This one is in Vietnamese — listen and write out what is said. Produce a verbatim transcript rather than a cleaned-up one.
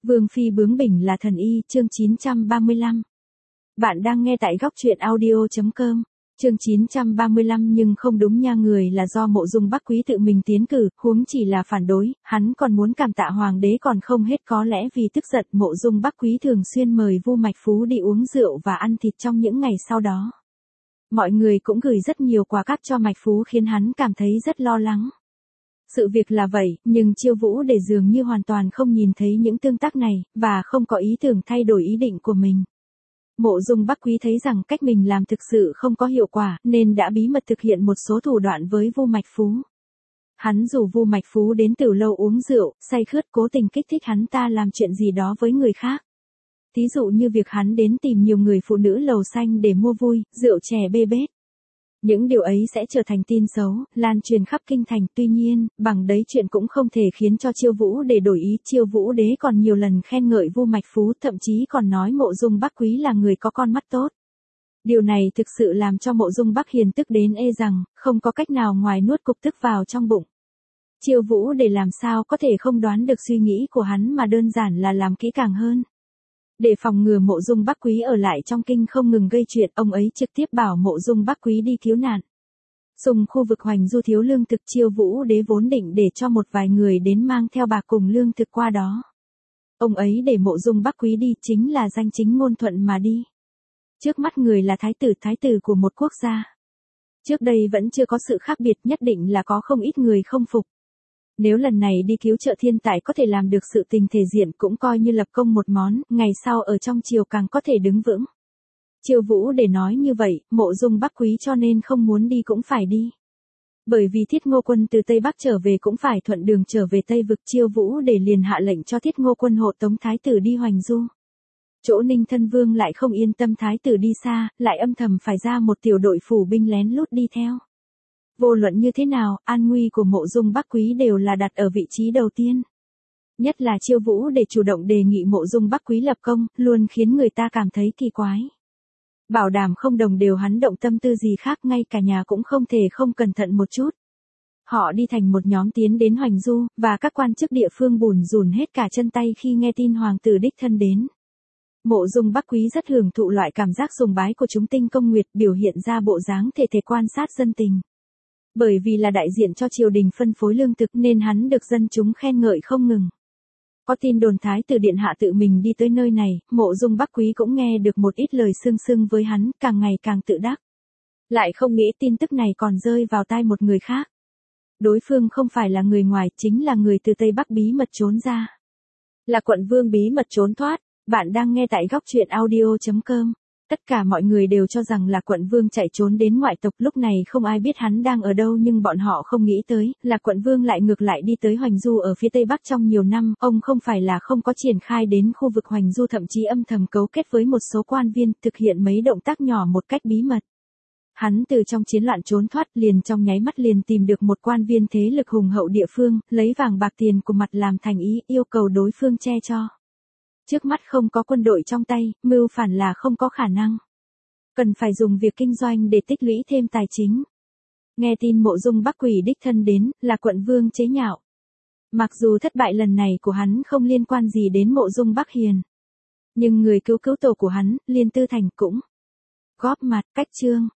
Vương phi bướng bỉnh là thần y, chương chín trăm ba mươi lăm. Bạn đang nghe tại góc truyện audio chấm com. Chương chín trăm ba mươi lăm nhưng không đúng nha, người là do Mộ Dung Bắc Quý tự mình tiến cử, huống chỉ là phản đối, hắn còn muốn cảm tạ hoàng đế còn không hết, có lẽ vì tức giận Mộ Dung Bắc Quý thường xuyên mời Vu Mạch Phú đi uống rượu và ăn thịt trong những ngày sau đó. Mọi người cũng gửi rất nhiều quà cáp cho Mạch Phú khiến hắn cảm thấy rất lo lắng. Sự việc là vậy, nhưng Chiêu Vũ để dường như hoàn toàn không nhìn thấy những tương tác này, và không có ý tưởng thay đổi ý định của mình. Mộ Dung Bắc Quý thấy rằng cách mình làm thực sự không có hiệu quả, nên đã bí mật thực hiện một số thủ đoạn với Vu Mạch Phú. Hắn rủ Vu Mạch Phú đến tiểu lâu uống rượu, say khướt, cố tình kích thích hắn ta làm chuyện gì đó với người khác. Thí dụ như việc hắn đến tìm nhiều người phụ nữ lầu xanh để mua vui, rượu chè bê bết. Những điều ấy sẽ trở thành tin xấu, lan truyền khắp kinh thành, tuy nhiên, bằng đấy chuyện cũng không thể khiến cho Chiêu Vũ để đổi ý. Chiêu Vũ đế còn nhiều lần khen ngợi Vu Mạch Phú, thậm chí còn nói Mộ Dung Bắc Quý là người có con mắt tốt. Điều này thực sự làm cho Mộ Dung Bắc Hiền tức đến ê rằng, không có cách nào ngoài nuốt cục tức vào trong bụng. Chiêu Vũ để làm sao có thể không đoán được suy nghĩ của hắn mà đơn giản là làm kỹ càng hơn. Để phòng ngừa Mộ Dung Bắc Quý ở lại trong kinh không ngừng gây chuyện, ông ấy trực tiếp bảo Mộ Dung Bắc Quý đi cứu nạn. Xung khu vực Hoành Du thiếu lương thực, Chiêu Vũ đế vốn định để cho một vài người đến mang theo bạc cùng lương thực qua đó. Ông ấy để Mộ Dung Bắc Quý đi chính là danh chính ngôn thuận mà đi. Trước mắt người là thái tử thái tử của một quốc gia. Trước đây vẫn chưa có sự khác biệt, nhất định là có không ít người không phục. Nếu lần này đi cứu trợ thiên tài có thể làm được sự tình thể diện cũng coi như lập công một món, ngày sau ở trong triều càng có thể đứng vững. Chiêu Vũ để nói như vậy, Mộ Dung Bắc Quý cho nên không muốn đi cũng phải đi. Bởi vì Thiết Ngô Quân từ Tây Bắc trở về cũng phải thuận đường trở về Tây Vực, Chiêu Vũ để liền hạ lệnh cho Thiết Ngô Quân hộ tống thái tử đi Hoành Du. Chỗ Ninh Thân Vương lại không yên tâm thái tử đi xa, lại âm thầm phải ra một tiểu đội phủ binh lén lút đi theo. Vô luận như thế nào, an nguy của Mộ Dung Bắc Quý đều là đặt ở vị trí đầu tiên. Nhất là Chiêu Vũ để chủ động đề nghị Mộ Dung Bắc Quý lập công, luôn khiến người ta cảm thấy kỳ quái. Bảo đảm không đồng đều hắn động tâm tư gì khác, ngay cả nhà cũng không thể không cẩn thận một chút. Họ đi thành một nhóm tiến đến Hoành Du, và các quan chức địa phương bùn rùn hết cả chân tay khi nghe tin hoàng tử đích thân đến. Mộ Dung Bắc Quý rất hưởng thụ loại cảm giác sùng bái của chúng tinh công nguyệt, biểu hiện ra bộ dáng thể thể quan sát dân tình. Bởi vì là đại diện cho triều đình phân phối lương thực nên hắn được dân chúng khen ngợi không ngừng. Có tin đồn thái tử điện hạ tự mình đi tới nơi này, Mộ Dung Bắc Quý cũng nghe được một ít lời sương sương với hắn, càng ngày càng tự đắc. Lại không nghĩ tin tức này còn rơi vào tai một người khác. Đối phương không phải là người ngoài, chính là người từ Tây Bắc bí mật trốn ra. Là quận vương bí mật trốn thoát. Bạn đang nghe tại góc truyện audio chấm com. Tất cả mọi người đều cho rằng là quận vương chạy trốn đến ngoại tộc, lúc này không ai biết hắn đang ở đâu, nhưng bọn họ không nghĩ tới, là quận vương lại ngược lại đi tới Hoành Du ở phía Tây Bắc trong nhiều năm, ông không phải là không có triển khai đến khu vực Hoành Du, thậm chí âm thầm cấu kết với một số quan viên, thực hiện mấy động tác nhỏ một cách bí mật. Hắn từ trong chiến loạn trốn thoát, liền trong nháy mắt liền tìm được một quan viên thế lực hùng hậu địa phương, lấy vàng bạc tiền của mặt làm thành ý, yêu cầu đối phương che cho. Trước mắt không có quân đội trong tay, mưu phản là không có khả năng. Cần phải dùng việc kinh doanh để tích lũy thêm tài chính. Nghe tin Mộ Dung Bắc Quý đích thân đến, là quận vương chế nhạo. Mặc dù thất bại lần này của hắn không liên quan gì đến Mộ Dung Bắc Hiền. Nhưng người cứu cứu tổ của hắn, Liên Tư Thành cũng góp mặt. Cách chương,